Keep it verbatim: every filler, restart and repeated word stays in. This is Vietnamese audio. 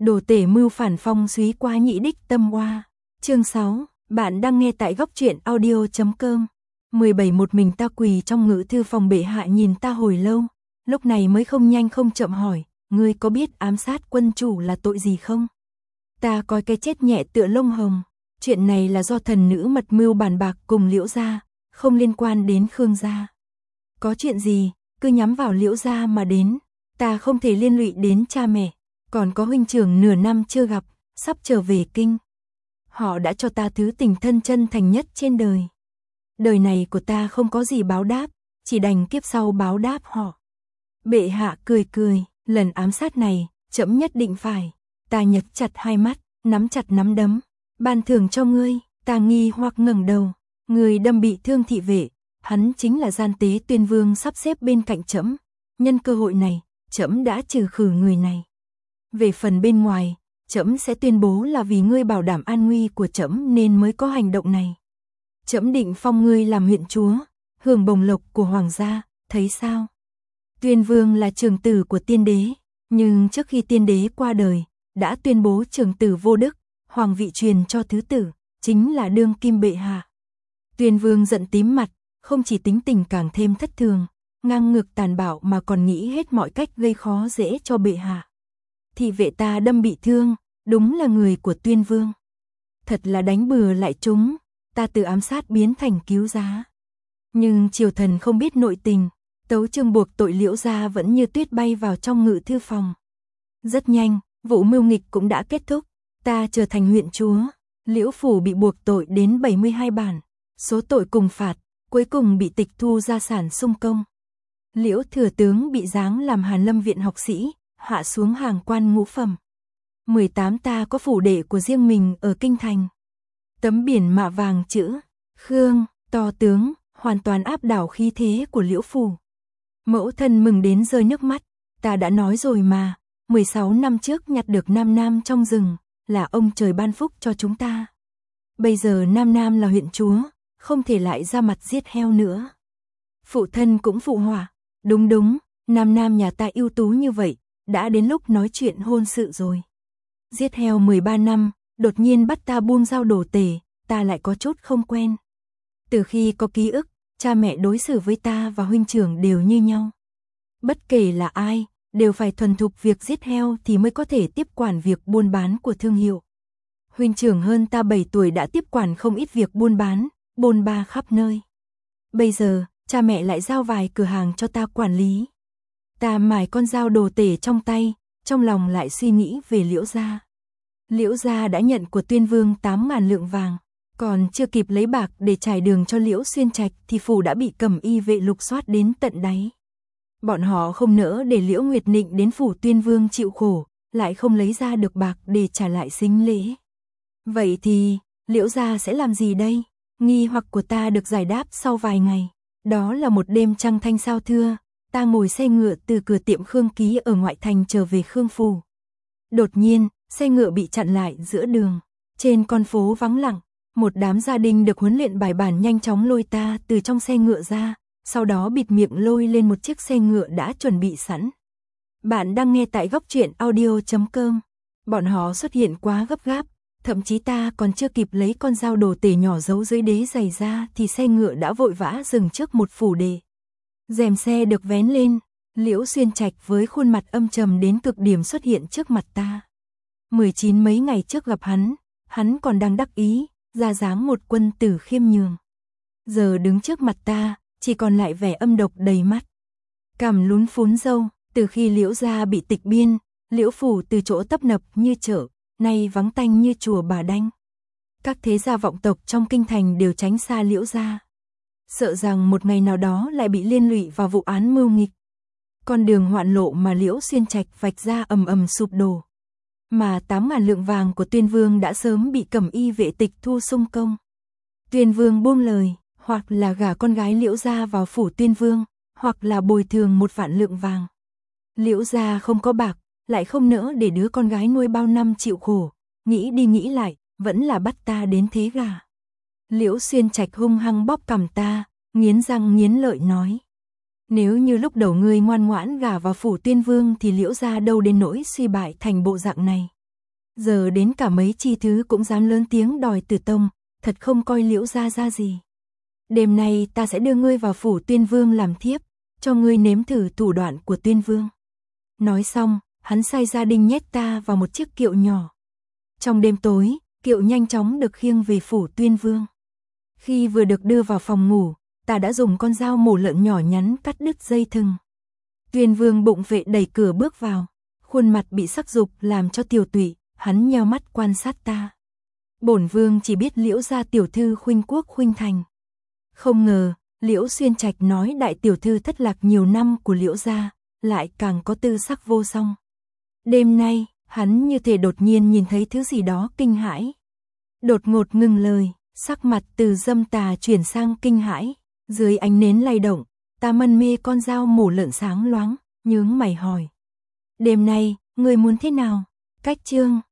Đồ tể mưu phản phong súy quá nhị đích tâm oa. Chương sáu, bạn đang nghe tại góc truyện audio chấm com. mười bảy Một mình ta quỳ trong ngự thư phòng, bệ hạ nhìn ta hồi lâu, lúc này mới không nhanh không chậm hỏi, ngươi có biết ám sát quân chủ là tội gì không? Ta coi cái chết nhẹ tựa lông hồng, chuyện này là do thần nữ mật mưu bàn bạc cùng Liễu gia, không liên quan đến Khương gia. Có chuyện gì, cứ nhắm vào Liễu gia mà đến, ta không thể liên lụy đến cha mẹ, còn có huynh trưởng nửa năm chưa gặp, sắp trở về kinh. Họ đã cho ta thứ tình thân chân thành nhất trên đời. Đời này của ta không có gì báo đáp, chỉ đành kiếp sau báo đáp họ. Bệ hạ cười cười, lần ám sát này, trẫm nhất định phải. Ta nhấc chặt hai mắt, nắm chặt nắm đấm, ban thưởng cho ngươi. Ta nghi hoặc ngẩng đầu, người đâm bị thương thị vệ, hắn chính là gian tế Tuyên Vương sắp xếp bên cạnh trẫm. Nhân cơ hội này, trẫm đã trừ khử người này. Về phần bên ngoài, trẫm sẽ tuyên bố là vì ngươi bảo đảm an nguy của trẫm nên mới có hành động này. Trẫm định phong ngươi làm huyện chúa, hưởng bổng lộc của hoàng gia, thấy sao? Tuyên Vương là trưởng tử của tiên đế, nhưng trước khi tiên đế qua đời, đã tuyên bố trưởng tử vô đức, hoàng vị truyền cho thứ tử, chính là đương kim bệ hạ. Tuyên Vương giận tím mặt, không chỉ tính tình càng thêm thất thường, ngang ngược tàn bạo mà còn nghĩ hết mọi cách gây khó dễ cho bệ hạ. Thị vệ ta đâm bị thương, đúng là người của Tuyên Vương. Thật là đánh bừa lại chúng, ta từ ám sát biến thành cứu giá. Nhưng triều thần không biết nội tình, tấu chương buộc tội Liễu gia vẫn như tuyết bay vào trong ngự thư phòng. Rất nhanh, vụ mưu nghịch cũng đã kết thúc, ta trở thành huyện chúa, Liễu phủ bị buộc tội đến bảy mươi hai bản, số tội cùng phạt, cuối cùng bị tịch thu gia sản sung công. Liễu thừa tướng bị giáng làm Hàn Lâm viện học sĩ, hạ xuống hàng quan ngũ phẩm. mười tám ta có phủ đệ của riêng mình ở kinh thành. Tấm biển mạ vàng chữ Khương, to tướng, hoàn toàn áp đảo khí thế của Liễu phủ. Mẫu thân mừng đến rơi nước mắt, ta đã nói rồi mà, mười sáu năm trước nhặt được Nam Nam trong rừng, là ông trời ban phúc cho chúng ta. Bây giờ Nam Nam là huyện chúa, không thể lại ra mặt giết heo nữa. Phụ thân cũng phụ họa, đúng đúng, Nam Nam nhà ta ưu tú như vậy, đã đến lúc nói chuyện hôn sự rồi. Giết heo mười ba năm, đột nhiên bắt ta buông dao đổ tể, ta lại có chút không quen. Từ khi có ký ức, cha mẹ đối xử với ta và huynh trưởng đều như nhau. Bất kể là ai, đều phải thuần thục việc giết heo thì mới có thể tiếp quản việc buôn bán của thương hiệu. Huynh trưởng hơn ta bảy tuổi đã tiếp quản không ít việc buôn bán, bôn ba khắp nơi. Bây giờ, cha mẹ lại giao vài cửa hàng cho ta quản lý. Ta mài con dao đồ tể trong tay, trong lòng lại suy nghĩ về Liễu gia. Liễu gia đã nhận của Tuyên Vương tám ngàn lượng vàng, còn chưa kịp lấy bạc để trải đường cho Liễu Xuyên Trạch thì phủ đã bị cẩm y vệ lục soát đến tận đáy. Bọn họ không nỡ để Liễu Nguyệt Nịnh đến phủ Tuyên Vương chịu khổ, lại không lấy ra được bạc để trả lại sính lễ. Vậy thì, Liễu gia sẽ làm gì đây? Nghi hoặc của ta được giải đáp sau vài ngày. Đó là một đêm trăng thanh sao thưa, ta ngồi xe ngựa từ cửa tiệm Khương Ký ở ngoại thành trở về Khương phủ. Đột nhiên, xe ngựa bị chặn lại giữa đường. Trên con phố vắng lặng, một đám gia đình được huấn luyện bài bản nhanh chóng lôi ta từ trong xe ngựa ra, sau đó bịt miệng lôi lên một chiếc xe ngựa đã chuẩn bị sẵn. Bạn đang nghe tại góc truyện audio chấm com. Bọn họ xuất hiện quá gấp gáp, thậm chí ta còn chưa kịp lấy con dao đồ tể nhỏ giấu dưới đế giày ra thì xe ngựa đã vội vã dừng trước một phủ đệ. Rèm xe được vén lên, Liễu Xuyên Trạch với khuôn mặt âm trầm đến cực điểm xuất hiện trước mặt ta. mười chín mấy ngày trước gặp hắn, hắn còn đang đắc ý, ra dáng một quân tử khiêm nhường. Giờ đứng trước mặt ta, chỉ còn lại vẻ âm độc đầy mắt. Cằm lún phún râu, từ khi Liễu gia bị tịch biên, Liễu phủ từ chỗ tấp nập như chợ, nay vắng tanh như chùa Bà Đanh. Các thế gia vọng tộc trong kinh thành đều tránh xa Liễu gia, sợ rằng một ngày nào đó lại bị liên lụy vào vụ án mưu nghịch. Con đường hoạn lộ mà Liễu Xuyên Trạch vạch ra ầm ầm sụp đổ. Mà tám ngàn lượng vàng của Tuyên Vương đã sớm bị cẩm y vệ tịch thu sung công. Tuyên Vương buông lời, hoặc là gả con gái Liễu gia vào phủ Tuyên Vương, hoặc là bồi thường một vạn lượng vàng. Liễu gia không có bạc, lại không nỡ để đứa con gái nuôi bao năm chịu khổ, nghĩ đi nghĩ lại, vẫn là bắt ta đến thế gả. Liễu Xuyên Trạch hung hăng bóp cằm ta, nghiến răng nghiến lợi nói. Nếu như lúc đầu ngươi ngoan ngoãn gả vào phủ Tuyên Vương thì Liễu gia đâu đến nỗi suy bại thành bộ dạng này. Giờ đến cả mấy chi thứ cũng dám lớn tiếng đòi từ tông, thật không coi Liễu gia ra gì. Đêm nay ta sẽ đưa ngươi vào phủ Tuyên Vương làm thiếp, cho ngươi nếm thử thủ đoạn của Tuyên Vương. Nói xong, hắn sai gia đình nhét ta vào một chiếc kiệu nhỏ. Trong đêm tối, kiệu nhanh chóng được khiêng về phủ Tuyên Vương. Khi vừa được đưa vào phòng ngủ, ta đã dùng con dao mổ lợn nhỏ nhắn cắt đứt dây thừng. Tuyên Vương bụng vệ đẩy cửa bước vào, khuôn mặt bị sắc dục làm cho tiều tụy, hắn nheo mắt quan sát ta. Bổn vương chỉ biết Liễu gia tiểu thư khuynh quốc khuynh thành. Không ngờ, Liễu Xuyên Trạch nói đại tiểu thư thất lạc nhiều năm của Liễu gia, lại càng có tư sắc vô song. Đêm nay, hắn như thể đột nhiên nhìn thấy thứ gì đó kinh hãi. Đột ngột ngừng lời, sắc mặt từ dâm tà chuyển sang kinh hãi, dưới ánh nến lay động, ta mân mê con dao mổ lợn sáng loáng, nhướng mày hỏi. Đêm nay, ngươi muốn thế nào? Cách chương